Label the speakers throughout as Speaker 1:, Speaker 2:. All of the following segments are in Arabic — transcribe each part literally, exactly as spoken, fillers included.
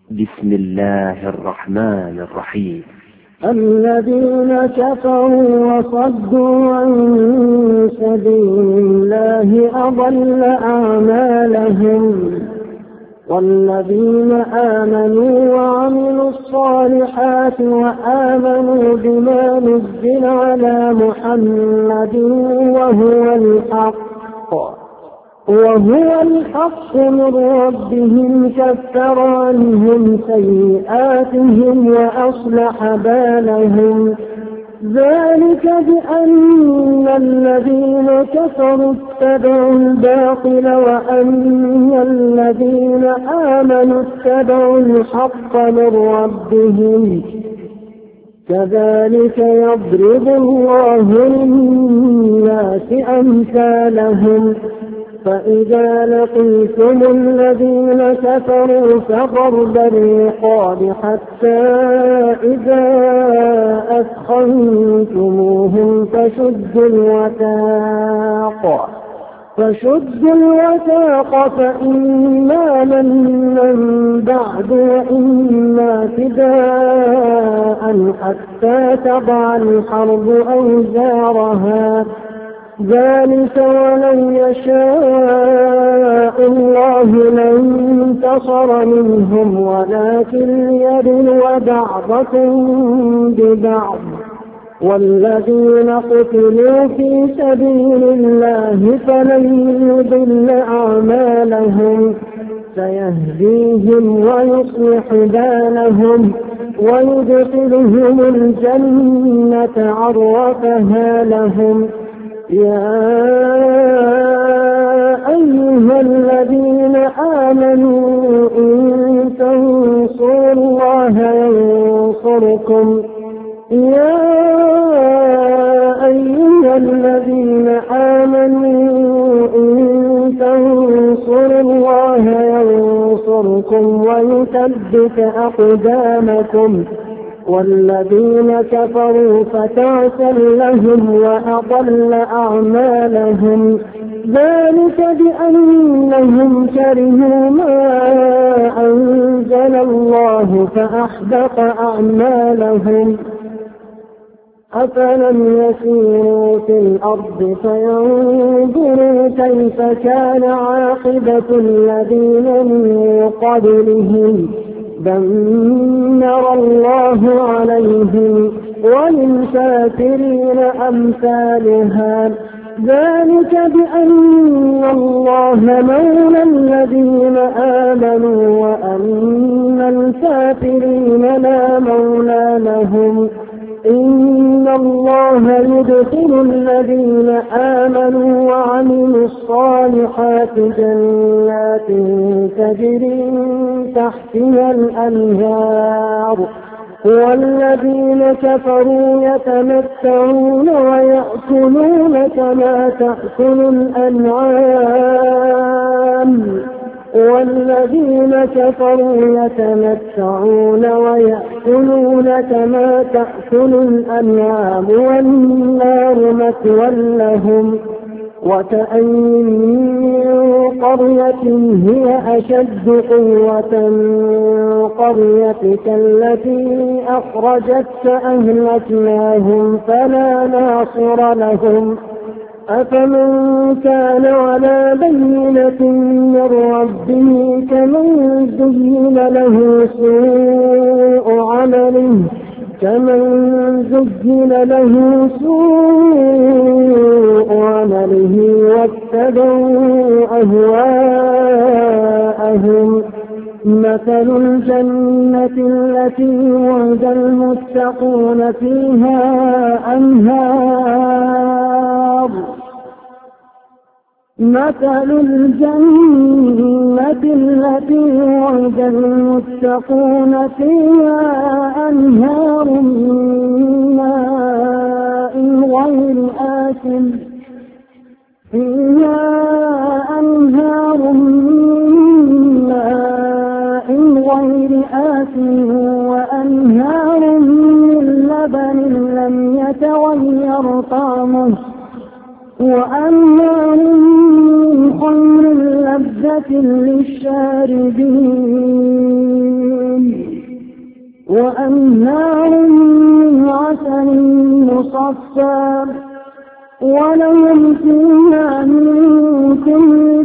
Speaker 1: بسم الله الرحمن الرحيم.
Speaker 2: الذين كفروا وصدوا عن سبيل الله أضل أعمالهم، والذين آمنوا وعملوا الصالحات وآمنوا بما نزل على محمد وهو الحق وهو الحق من ربهم كفر عنهم سيئاتهم وأصلح بالهم، ذلك بأن الذين كفروا اتبعوا الباطل وأن الذين آمنوا اتبعوا الحق من ربهم، كذلك يضرب الله للناس أمثالهم. فإذا لقيتم الذين كفروا فضرب الرقاب حتى إذا أثخنتموهم فشدوا الوثاق فشدوا الوثاق فإما منا بعد وإما فداء حتى تضع الحرب أوزارها، ذلك ولن يشاء الله لانتصر منهم ولكن ليبلو بعضكم ببعض، والذين قتلوا في سبيل الله فلن يضل أعمالهم، سيهديهم ويصلح بالهم ويدخلهم الجنة عرفها لهم. يا أيها الذين آمنوا إن تنصروا الله ينصركم يا أيها الذين آمنوا إن تنصروا الله ينصركم ويثبت أقدامكم، والذين كفروا فتعسا لهم وأضل أعمالهم، ذلك بأنهم كرهوا ما أنزل الله فأحبط أعمالهم. أفلم يسيروا في الأرض فينظروا كيف كان عاقبة الذين من قبلهم، دمر الله عليهم وللكافرين أمثالها، ذلك بأن الله مولى الذين آمنوا وأن الكافرين لا مولى لهم. إن الله يدخل الذين آمنوا وعملوا الصالحات جنات تجري من تحتها الأنهار، والذين كفروا يتمتعون ويأكلون كما تأكل الأنعام والذين كفروا يتمتعون ويأكلون كما تأكل الأنعام والنار مثوى لهم. وكأين من قرية هي أشد قوة من قريتك التي أخرجتك أهلكناهم فلا ناصر لهم. أفمن كان على بينة من ربه كمن زين له سوء عمله كمن زين له سوء عمله واتبعوا أهواءهم. مثل الجنة التي وعد المتقون فيها أنهار مثل الجنة التي وعد المتقون فيها أنهار من ماء غير آسن فيها أنهار من ماء غير آسن وأنهار من لبن لم يتغير طعمه وأنهار من خمر لذة للشاربين وأنهار من عسل مصفى ولهم فيها من كل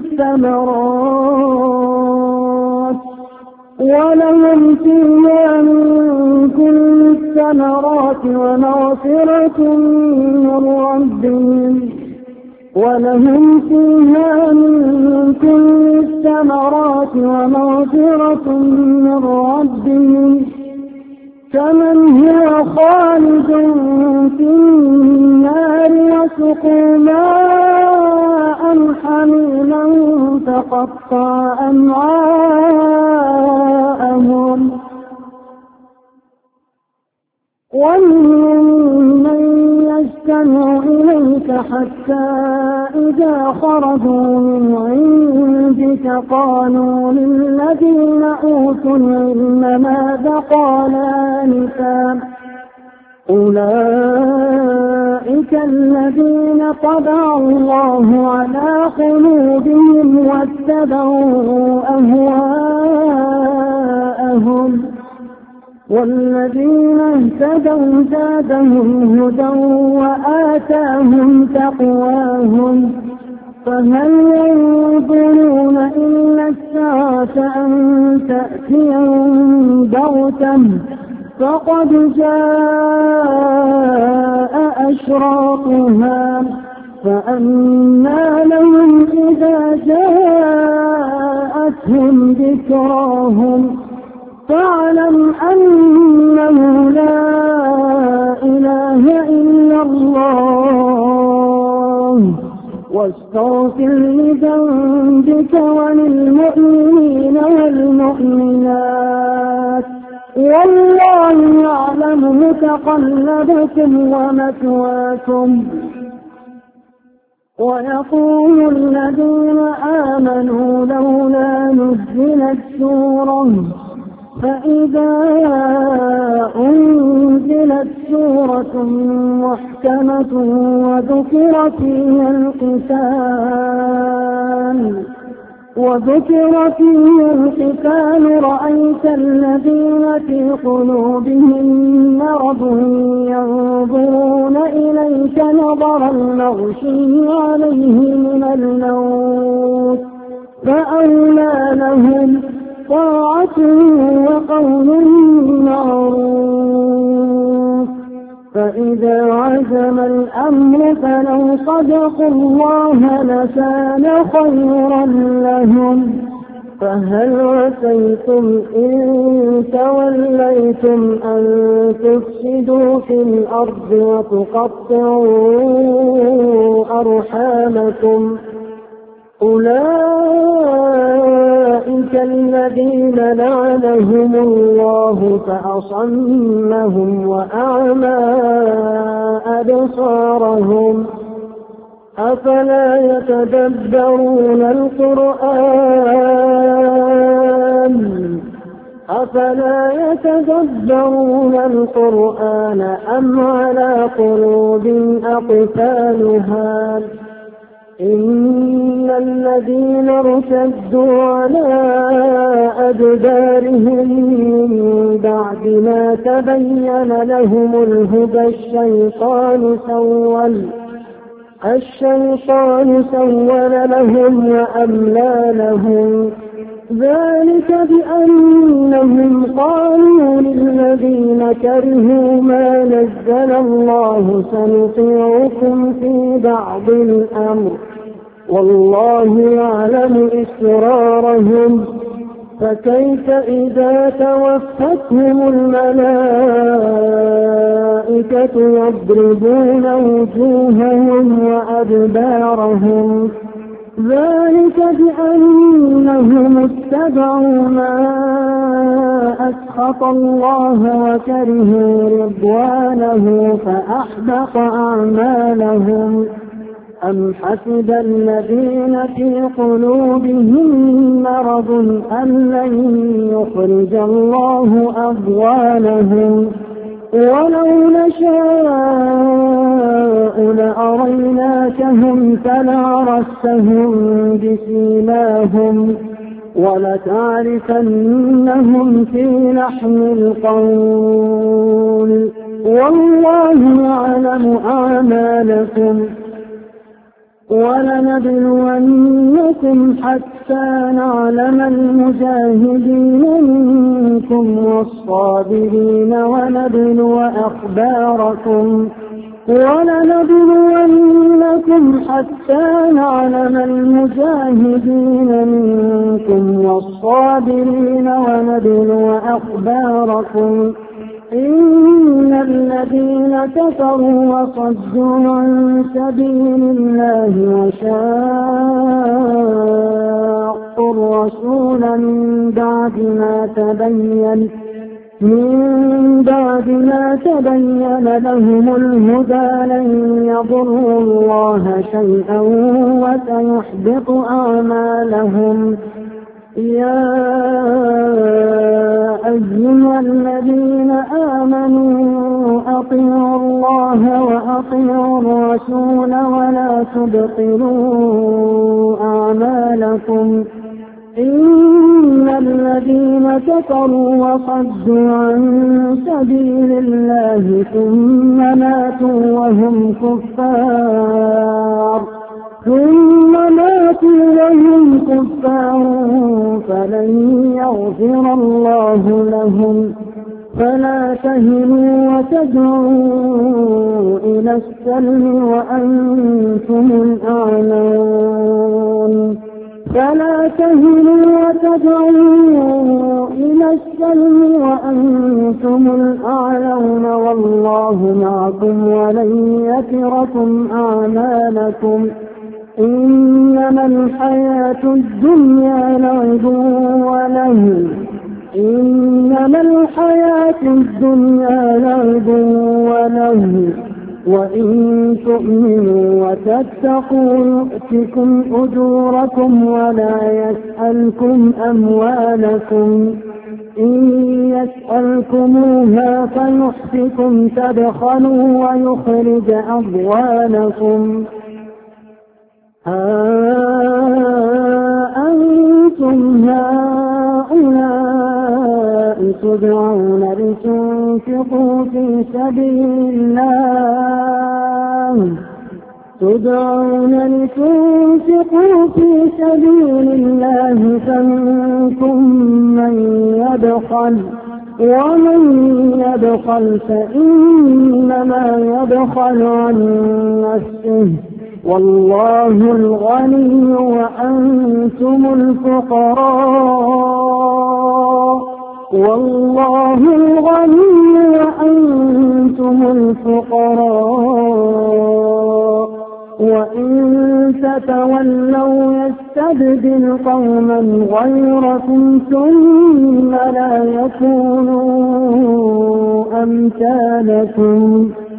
Speaker 2: الثمرات ولهم فيها من كل الثمرات ومغفرة من ربهم ولهم فيها من كل الثمرات ومغفرة من ربهم كمن هو خالد في النار وسقوا ماء حميما فقطع أمعاءهم ومنهم من يستمع إليك حتى إذا خرجوا من عندك قالوا للذين أوتوا العلم ماذا قال آنفا أولئك الذين طبع الله على قلوبهم واتبعوا أهواءهم والذين اهتدوا زادهم هدى وآتاهم تقواهم فهل ينظرون إلا الساعة أن تأتيهم بغتة فقد جاء أشراطها فأنى لهم إذا جاءتهم ذكراهم فاعلم أنه لا إله إلا الله واستغفر لذنبك وللمؤمنين والمؤمنات والله يعلم متقلبكم ومثواكم ويقول الذين آمنوا لولا نزلت سورة فإذا أنزلت سورة محكمة وذكر فيها القتال وذكر فيها القتال رأيت الذين في قلوبهم مرض ينظرون إليك نظر المغشي عليه من الموت فأولى لهم طاعة وقول معروف فإذا عزم الأمر فلو صدقوا الله لكان خيرا لهم فهل عسيتم إن توليتم أن تفسدوا في الأرض وتقطعوا أرحامكم أولئك الذين لعنهم الله فأصمهم وأعمى أبصارهم أفلا يتدبرون القرآن أفلا يتدبرون القرآن أم على قلوب أقفالها إن الذين ارتدوا على أدبارهم من بعد ما تبين لهم الهدى الشيطان سول الشيطان سول لهم وأملى لهم ذلك بأنهم قالوا للذين كرهوا ما نزل الله سنطيعكم في بعض الأمر والله يعلم إسرارهم فكيف إذا توفتهم الملائكة يضربون وجوههم وأدبارهم ذلك بأنهم اتبعوا ما أسخط الله وكرهوا رضوانه فأحبط أعمالهم أم حسب الذين في قلوبهم مرض أن لن يخرج الله أضغانهم ولو نشاء لأريناكهم فلعرفتهم بسيماهم ولتعرفنهم في لحن القول والله يعلم أعمالكم ولنبلونكم حتى نعلم المجاهدين منكم والصابرين ونبلو أخباركم ولنبلونكم حتى نعلم المجاهدين منكم والصابرين ونبلو أخباركم إن الذين كفروا وصدوا عن سبيل الله وشاقوا الرسول من بعد ما تبين من بعد ما تبين لهم الهدى لن يضروا الله شيئا وسيحبط أعمالهم يا أيها الذين آمنوا أطيعوا الله وأطيعوا الرسول ولا تبطلوا أعمالكم إن الذين كفروا وصدوا عن سبيل الله ثم ماتوا وهم كفار ثم ماتوا وهم كفار فلن يغفر الله لهم فلا تهنوا وتدعوا إلى السلم وأنتم الأعلون فلا تهنوا وتدعوا إلى السلم وأنتم الأعلون والله معكم ولن يتركم أعمالكم إنما الحياة الدنيا لعب ولهو إنما الحياة الدنيا لعب ولهو وإن تؤمنوا وتتقوا يؤتكم أجوركم ولا يسألكم أموالكم إن يسألكموها فيحفكم تبخلوا ويخرج أضوانكم ها أنتم هؤلاء تدعون لتنفقوا في سبيل الله تدعون لتنفقوا في سبيل الله فمنكم من يبخل ومن يبخل فإنما يبخل عن نفسه والله الغني وأنتم الفقراء والله الغني وأنتم الفقراء وإن تتولوا يستبدل قوما غيركم ثم لا يكونوا أمثالكم